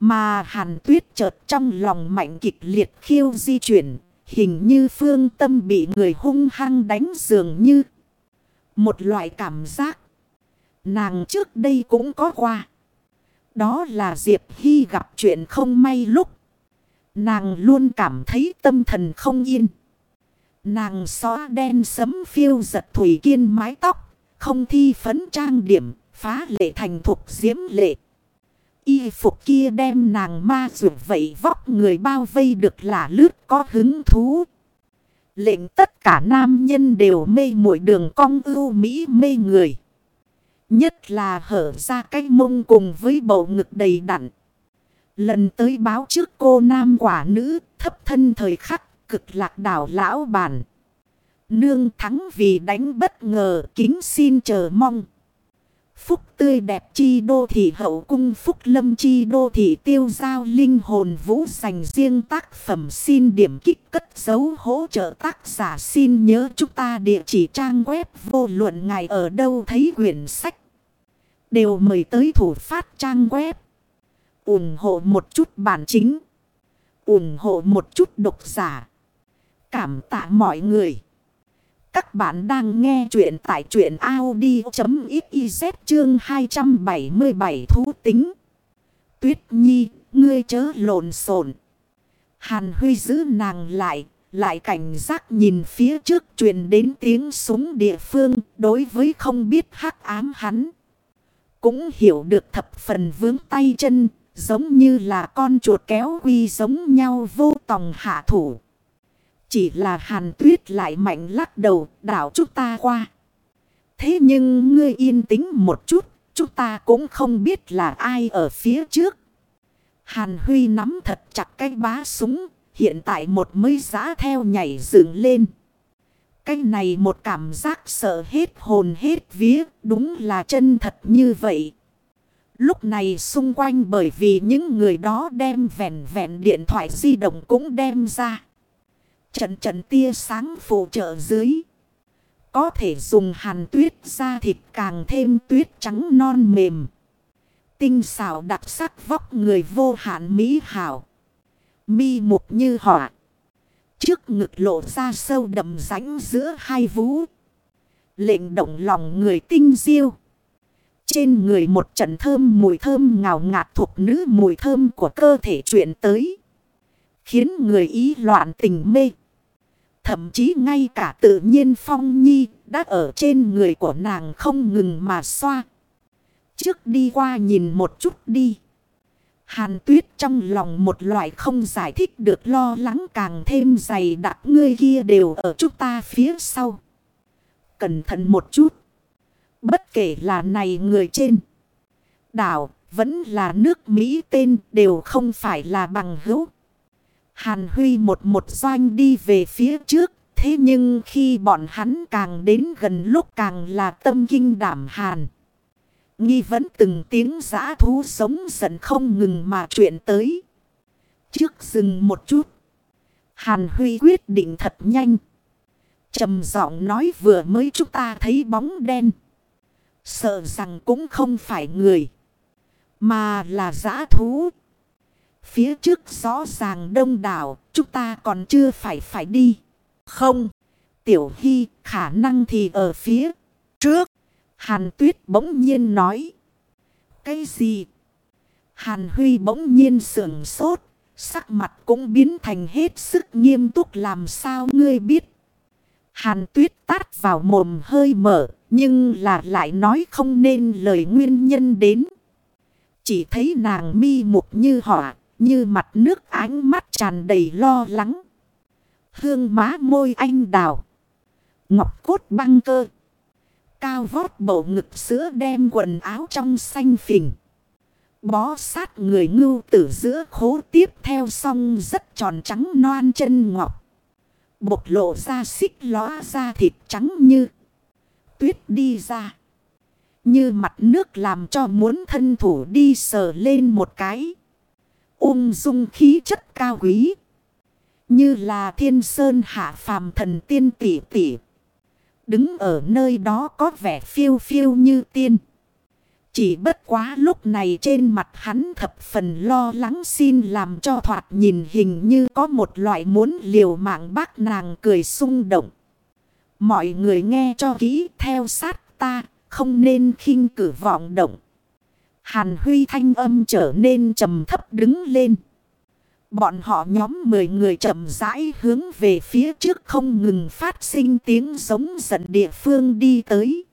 Mà Hàn Tuyết chợt trong lòng mạnh kịch liệt khiêu di chuyển. Hình như phương tâm bị người hung hăng đánh dường như. Một loại cảm giác. Nàng trước đây cũng có qua. Đó là Diệp Hy gặp chuyện không may lúc. Nàng luôn cảm thấy tâm thần không yên. Nàng xóa đen sấm phiêu giật thủy kiên mái tóc. Không thi phấn trang điểm. Phá lệ thành thục diễm lệ. Y phục kia đem nàng ma rượu vậy vóc người bao vây được là lướt có hứng thú. Lệnh tất cả nam nhân đều mê muội đường cong ưu mỹ mê người. Nhất là hở ra cái mông cùng với bầu ngực đầy đặn. Lần tới báo trước cô nam quả nữ thấp thân thời khắc cực lạc đảo lão bản. Nương thắng vì đánh bất ngờ kính xin chờ mong. Phúc tươi đẹp chi đô thị hậu cung phúc lâm chi đô thị tiêu giao linh hồn vũ dành riêng tác phẩm xin điểm kích cất dấu hỗ trợ tác giả xin nhớ chúng ta địa chỉ trang web vô luận ngài ở đâu thấy quyển sách. Đều mời tới thủ phát trang web. ủng hộ một chút bản chính. ủng hộ một chút độc giả. Cảm tạ mọi người. Các bạn đang nghe chuyện tại truyện audio.xyz chương 277 thú tính. Tuyết Nhi, ngươi chớ lộn xộn. Hàn Huy giữ nàng lại cảnh giác nhìn phía trước truyền đến tiếng súng địa phương đối với không biết hắc ám hắn. Cũng hiểu được thập phần vướng tay chân, giống như là con chuột kéo quy giống nhau vô tòng hạ thủ. Chỉ là Hàn Tuyết lại mạnh lắc đầu đảo chúng ta qua. Thế nhưng ngươi yên tĩnh một chút, chúng ta cũng không biết là ai ở phía trước. Hàn Huy nắm thật chặt cái bá súng, hiện tại một mới giã theo nhảy dựng lên. Cái này một cảm giác sợ hết hồn hết vía, đúng là chân thật như vậy. Lúc này xung quanh bởi vì những người đó đem vẹn điện thoại di động cũng đem ra. Trận tia sáng phụ trợ dưới. Có thể dùng Hàn Tuyết da thịt càng thêm tuyết trắng non mềm. Tinh xảo đặc sắc vóc người vô hạn mỹ hảo. Mi mục như họa. Trước ngực lộ ra sâu đậm rãnh giữa hai vú. Lệnh động lòng người tinh diêu. Trên người một trận thơm mùi thơm ngào ngạt thuộc nữ mùi thơm của cơ thể chuyển tới. Khiến người ý loạn tình mê. Thậm chí ngay cả tự nhiên Phong Nhi đã ở trên người của nàng không ngừng mà xoa. Trước đi qua nhìn một chút đi. Hàn Tuyết trong lòng một loại không giải thích được lo lắng càng thêm dày đặc, ngươi kia đều ở chúng ta phía sau. Cẩn thận một chút. Bất kể là này người trên đảo vẫn là nước Mỹ tên đều không phải là bằng hữu. Hàn Huy một doanh đi về phía trước. Thế nhưng khi bọn hắn càng đến gần lúc càng là tâm kinh đảm hàn. Nghi vấn từng tiếng giã thú sống giận không ngừng mà chuyện tới. Trước dừng một chút. Hàn Huy quyết định thật nhanh. Trầm giọng nói vừa mới chúng ta thấy bóng đen. Sợ rằng cũng không phải người. Mà là giã thú. Phía trước rõ ràng đông đảo. Chúng ta còn chưa phải đi. Không. Tiểu Hy khả năng thì ở phía trước. Hàn Tuyết bỗng nhiên nói. Cái gì? Hàn Huy bỗng nhiên sửng sốt. Sắc mặt cũng biến thành hết sức nghiêm túc, làm sao ngươi biết? Hàn Tuyết tát vào mồm hơi mở. Nhưng là lại nói không nên lời nguyên nhân đến. Chỉ thấy nàng mi mục như họa. Như mặt nước ánh mắt tràn đầy lo lắng. Hương má môi anh đào. Ngọc cốt băng cơ. Cao vót bầu ngực sữa đem quần áo trong xanh phình. Bó sát người ngưu tử giữa khố tiếp theo song rất tròn trắng noan chân ngọc. Bộc lộ ra xích lóa da thịt trắng như tuyết đi ra. Như mặt nước làm cho muốn thân thủ đi sờ lên một cái. Ung dung khí chất cao quý. Như là thiên sơn hạ phàm thần tiên tỷ tỷ. Đứng ở nơi đó có vẻ phiêu phiêu như tiên. Chỉ bất quá lúc này trên mặt hắn thập phần lo lắng, xin làm cho thoạt nhìn hình như có một loại muốn liều mạng bác nàng cười xung động. Mọi người nghe cho kỹ, theo sát ta, không nên khinh cử vọng động. Hàn Huy thanh âm trở nên trầm thấp đứng lên. Bọn họ nhóm 10 người chậm rãi hướng về phía trước không ngừng phát sinh tiếng giống giận địa phương đi tới.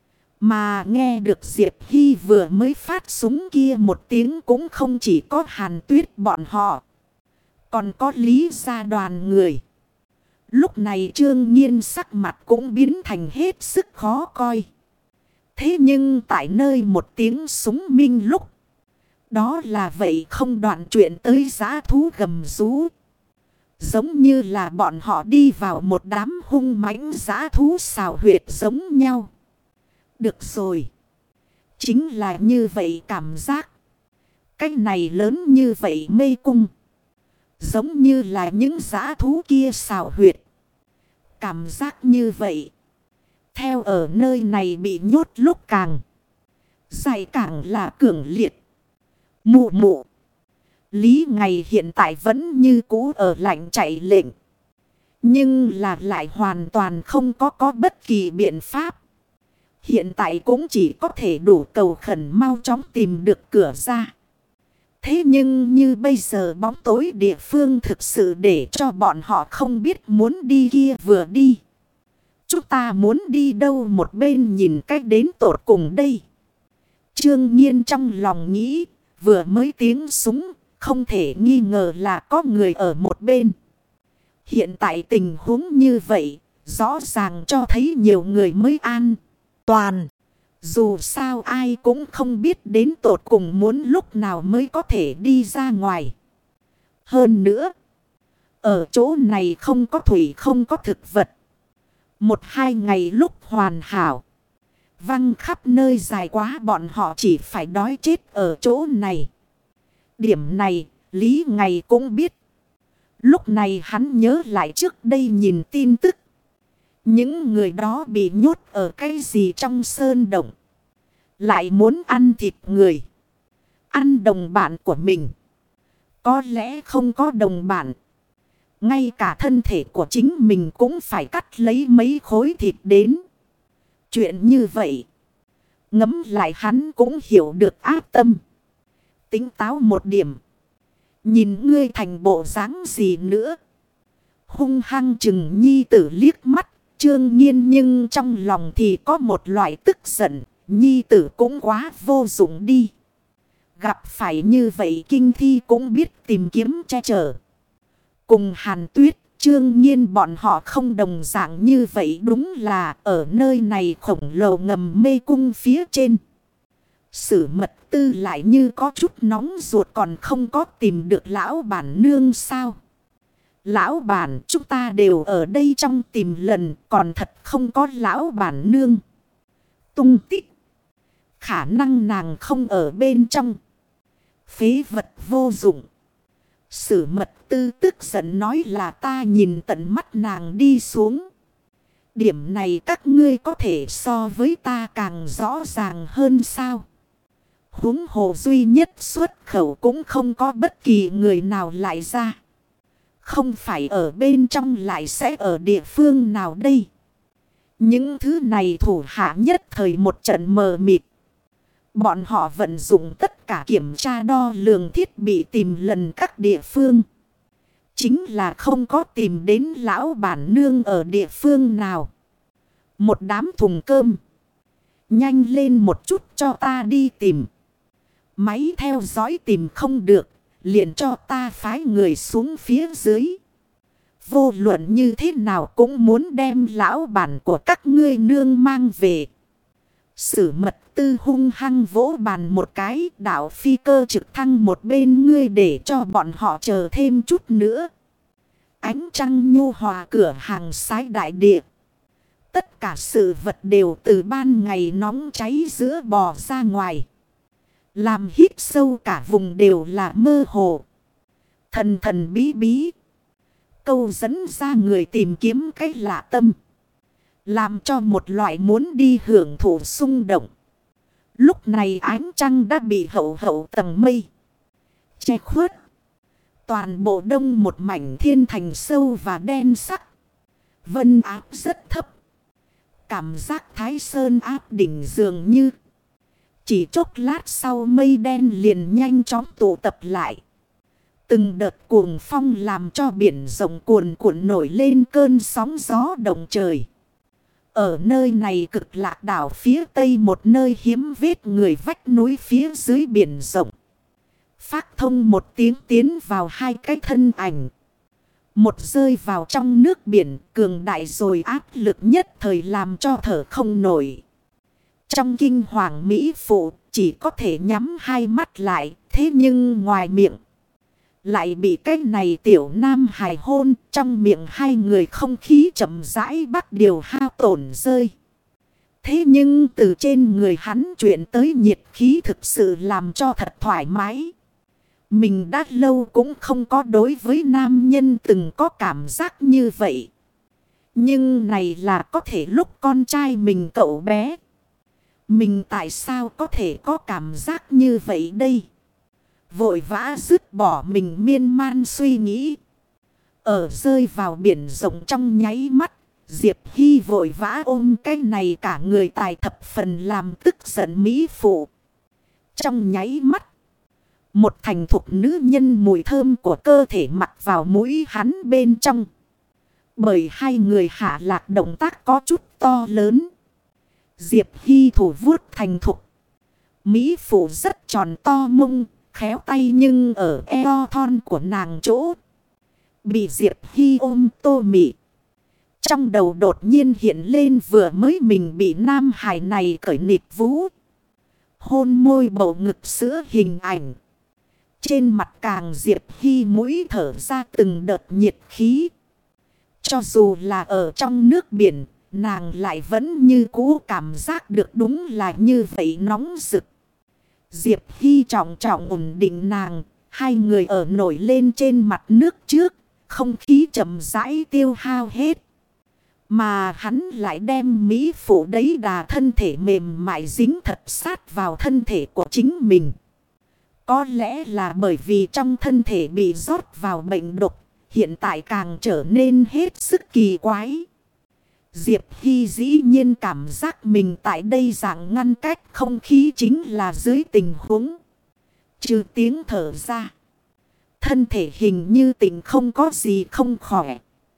Mà nghe được Diệp Hy vừa mới phát súng kia một tiếng cũng không chỉ có Hàn Tuyết bọn họ. Còn có Lý gia đoàn người. Lúc này Trương Nhiên sắc mặt cũng biến thành hết sức khó coi. Thế nhưng tại nơi một tiếng súng minh lúc. Đó là vậy không đoạn chuyện tới dã thú gầm rú. Giống như là bọn họ đi vào một đám hung mãnh dã thú xào huyệt giống nhau. Được rồi. Chính là như vậy cảm giác. Cái này lớn như vậy mê cung. Giống như là những dã thú kia xào huyệt. Cảm giác như vậy. Theo ở nơi này bị nhốt lúc càng dài càng là cường liệt. Mụ mụ. Lý Ngày hiện tại vẫn như cũ ở lạnh chạy lệnh. Nhưng là lại hoàn toàn không có bất kỳ biện pháp. Hiện tại cũng chỉ có thể đủ cầu khẩn mau chóng tìm được cửa ra. Thế nhưng như bây giờ bóng tối địa phương thực sự để cho bọn họ không biết muốn đi kia vừa đi. Chúng ta muốn đi đâu một bên nhìn cách đến tột cùng đây. Trương Nhiên trong lòng nghĩ, vừa mới tiếng súng, không thể nghi ngờ là có người ở một bên. Hiện tại tình huống như vậy, rõ ràng cho thấy nhiều người mới an toàn. Dù sao ai cũng không biết đến tột cùng muốn lúc nào mới có thể đi ra ngoài. Hơn nữa, ở chỗ này không có thủy không có thực vật. 1-2 ngày lúc hoàn hảo. Văng khắp nơi dài quá bọn họ chỉ phải đói chết ở chỗ này. Điểm này, Lý Ngày cũng biết. Lúc này hắn nhớ lại trước đây nhìn tin tức. Những người đó bị nhốt ở cái gì trong sơn động. Lại muốn ăn thịt người. Ăn đồng bạn của mình. Có lẽ không có đồng bạn. Ngay cả thân thể của chính mình cũng phải cắt lấy mấy khối thịt đến. Chuyện như vậy. Ngẫm lại hắn cũng hiểu được ác tâm. Tính táo một điểm. Nhìn ngươi thành bộ dáng gì nữa. Hung hăng chừng nhi tử liếc mắt. Trương Nhiên nhưng trong lòng thì có một loại tức giận. Nhi tử cũng quá vô dụng đi. Gặp phải như vậy kinh thi cũng biết tìm kiếm che chở. Cùng Hàn Tuyết, Trương Nhiên bọn họ không đồng dạng như vậy, đúng là ở nơi này khổng lồ ngầm mê cung phía trên. Sử Mật Tư lại như có chút nóng ruột, còn không có tìm được lão bản nương sao. Lão bản, chúng ta đều ở đây trong tìm lần, còn thật không có lão bản nương tung tích. Khả năng nàng không ở bên trong. Phế vật vô dụng. Sử Mật Tư tức giận nói là ta nhìn tận mắt nàng đi xuống. Điểm này các ngươi có thể so với ta càng rõ ràng hơn sao. Huống hồ duy nhất xuất khẩu cũng không có bất kỳ người nào lại ra. Không phải ở bên trong lại sẽ ở địa phương nào đây. Những thứ này thủ hạ nhất thời một trận mờ mịt. Bọn họ vận dụng tất cả kiểm tra đo lường thiết bị tìm lần các địa phương. Chính là không có tìm đến lão bản nương ở địa phương nào. Một đám thùng cơm. Nhanh lên một chút cho ta đi tìm. Máy theo dõi tìm không được. Liền cho ta phái người xuống phía dưới. Vô luận như thế nào cũng muốn đem lão bản của các ngươi nương mang về. Sử Mật Tư hung hăng vỗ bàn một cái, đảo phi cơ trực thăng một bên ngươi để cho bọn họ chờ thêm chút nữa. Ánh trăng nhu hòa cửa hàng sái đại địa. Tất cả sự vật đều từ ban ngày nóng cháy giữa bò ra ngoài. Làm hít sâu cả vùng đều là mơ hồ. Thần thần bí bí. Câu dẫn ra người tìm kiếm cái lạ tâm. Làm cho một loại muốn đi hưởng thụ xung động. Lúc này ánh trăng đã bị hậu hậu tầng mây che khuất. Toàn bộ đông một mảnh thiên thành sâu và đen sắc. Vân áp rất thấp. Cảm giác Thái Sơn áp đỉnh dường như. Chỉ chốc lát sau mây đen liền nhanh chóng tụ tập lại. Từng đợt cuồng phong làm cho biển rộng cuồn cuộn nổi lên cơn sóng gió động trời. Ở nơi này cực lạc đảo phía tây một nơi hiếm vết người vách núi phía dưới biển rộng. Phát thông một tiếng tiến vào hai cái thân ảnh. Một rơi vào trong nước biển cường đại rồi áp lực nhất thời làm cho thở không nổi. Trong kinh hoàng mỹ phụ chỉ có thể nhắm hai mắt lại. Thế nhưng ngoài miệng lại bị cái này tiểu nam hài hôn. Trong miệng hai người không khí chậm rãi bắt điều hao tổn rơi. Thế nhưng từ trên người hắn chuyển tới nhiệt khí thực sự làm cho thật thoải mái. Mình đã lâu cũng không có đối với nam nhân từng có cảm giác như vậy. Nhưng này là có thể lúc con trai mình cậu bé. Mình tại sao có thể có cảm giác như vậy đây? Vội vã dứt bỏ mình miên man suy nghĩ. Ở rơi vào biển rộng trong nháy mắt. Diệp Hy vội vã ôm cái này cả người tài thập phần làm tức giận mỹ phụ. Trong nháy mắt. Một thành thục nữ nhân mùi thơm của cơ thể mặc vào mũi hắn bên trong. Bởi hai người hạ lạc động tác có chút to lớn. Diệp Hy thủ vuốt thành thục. Mỹ phụ rất tròn to mông, khéo tay nhưng ở eo thon của nàng chỗ. Bị Diệp Hy ôm tô mị. Trong đầu đột nhiên hiện lên vừa mới mình bị nam hài này cởi nịt vú. Hôn môi bầu ngực sữa hình ảnh. Trên mặt càng Diệp Hy mũi thở ra từng đợt nhiệt khí. Cho dù là ở trong nước biển, nàng lại vẫn như cũ cảm giác được đúng là như vậy nóng rực. Diệp Hy trọng trọng ổn định nàng, hai người ở nổi lên trên mặt nước trước, không khí chậm rãi tiêu hao hết. Mà hắn lại đem mỹ phụ đấy đà thân thể mềm mại dính thật sát vào thân thể của chính mình. Có lẽ là bởi vì trong thân thể bị rót vào bệnh độc, hiện tại càng trở nên hết sức kỳ quái. Diệp Hy dĩ nhiên cảm giác mình tại đây dạng ngăn cách không khí chính là dưới tình huống. Trừ tiếng thở ra. Thân thể hình như tình không có gì không khỏe.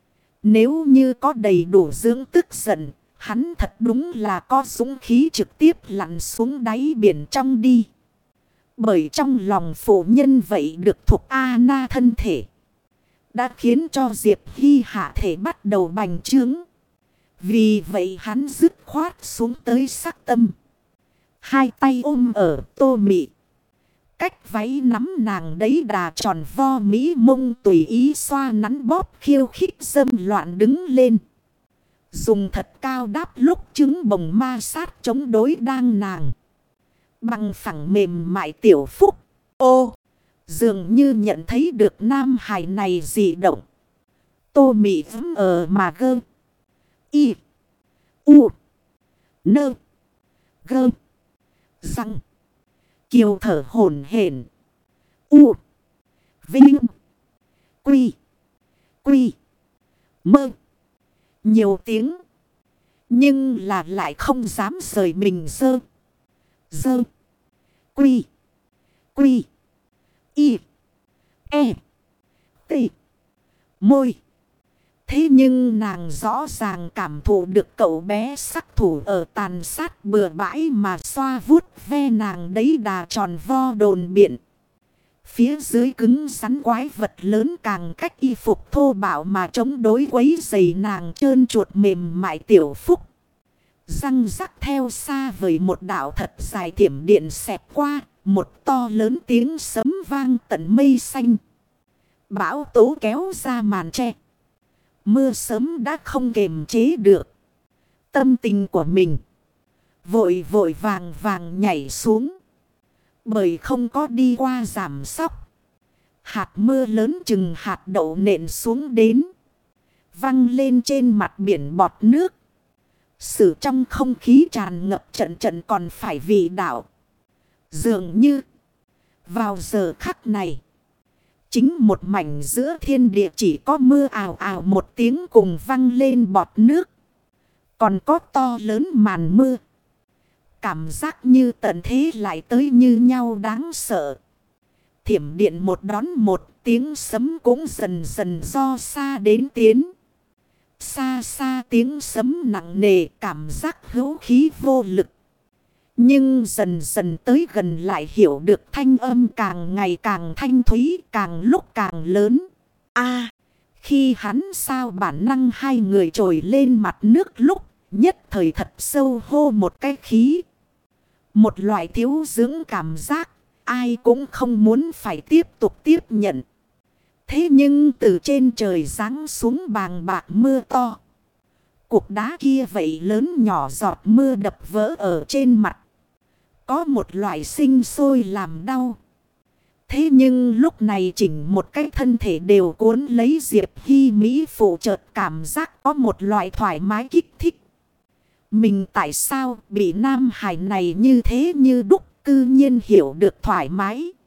Nếu như có đầy đủ dưỡng tức giận, hắn thật đúng là có dũng khí trực tiếp lặn xuống đáy biển trong đi. Bởi trong lòng phụ nhân vậy được thuộc A-na thân thể. Đã khiến cho Diệp Hy hạ thể bắt đầu bành trướng. Vì vậy hắn dứt khoát xuống tới sắc tâm. Hai tay ôm ở tô mị. Cách váy nắm nàng đấy đà tròn vo mỹ mông tùy ý xoa nắn bóp khiêu khích dâm loạn đứng lên. Dùng thật cao đáp lúc trứng bồng ma sát chống đối đang nàng. Bằng phẳng mềm mại tiểu phúc. Ô! Dường như nhận thấy được nam hài này dị động. Tô mị vững mà gơ. Y. U. Nơ. Gơ. Răng. Kiều thở hổn hển. U. Vinh. Quy. Quy. Mơ. Nhiều tiếng. Nhưng là lại không dám rời mình dơ. Dơ. Quy. Quy. Y. E. T. Môi. Thế nhưng nàng rõ ràng cảm thụ được cậu bé sắc thủ ở tàn sát bừa bãi mà xoa vuốt ve nàng đấy đà tròn vo đồn biện. Phía dưới cứng rắn quái vật lớn càng cách y phục thô bạo mà chống đối quấy giày nàng trơn chuột mềm mại tiểu phúc. Răng rắc theo xa với một đạo thật dài thiểm điện xẹt qua, một to lớn tiếng sấm vang tận mây xanh. Bão tố kéo ra màn tre. Mưa sớm đã không kềm chế được tâm tình của mình. Vội vội vàng vàng nhảy xuống. Bởi không có đi qua giảm sóc. Hạt mưa lớn chừng hạt đậu nện xuống đến. Văng lên trên mặt biển bọt nước. Sự trong không khí tràn ngập trận trận còn phải vị đạo. Dường như vào giờ khắc này, chính một mảnh giữa thiên địa chỉ có mưa ào ào một tiếng cùng văng lên bọt nước. Còn có to lớn màn mưa. Cảm giác như tận thế lại tới như nhau đáng sợ. Thiểm điện một đón một, tiếng sấm cũng dần dần do xa đến tiến. Xa xa tiếng sấm nặng nề, cảm giác hữu khí vô lực. Nhưng dần dần tới gần lại hiểu được thanh âm càng ngày càng thanh thúy, càng lúc càng lớn. Khi hắn sao bản năng hai người trồi lên mặt nước lúc nhất thời thật sâu hô một cái khí. Một loại thiếu dưỡng cảm giác, ai cũng không muốn phải tiếp tục tiếp nhận. Thế nhưng từ trên trời giáng xuống bàng bạc mưa to. Cục đá kia vậy lớn nhỏ giọt mưa đập vỡ ở trên mặt. Có một loại sinh sôi làm đau. Thế nhưng lúc này chỉnh một cái thân thể đều cuốn lấy Diệp Hy Mỹ phụ chợt cảm giác có một loại thoải mái kích thích. Mình tại sao bị Nam Hải này như thế như đúc cư nhiên hiểu được thoải mái.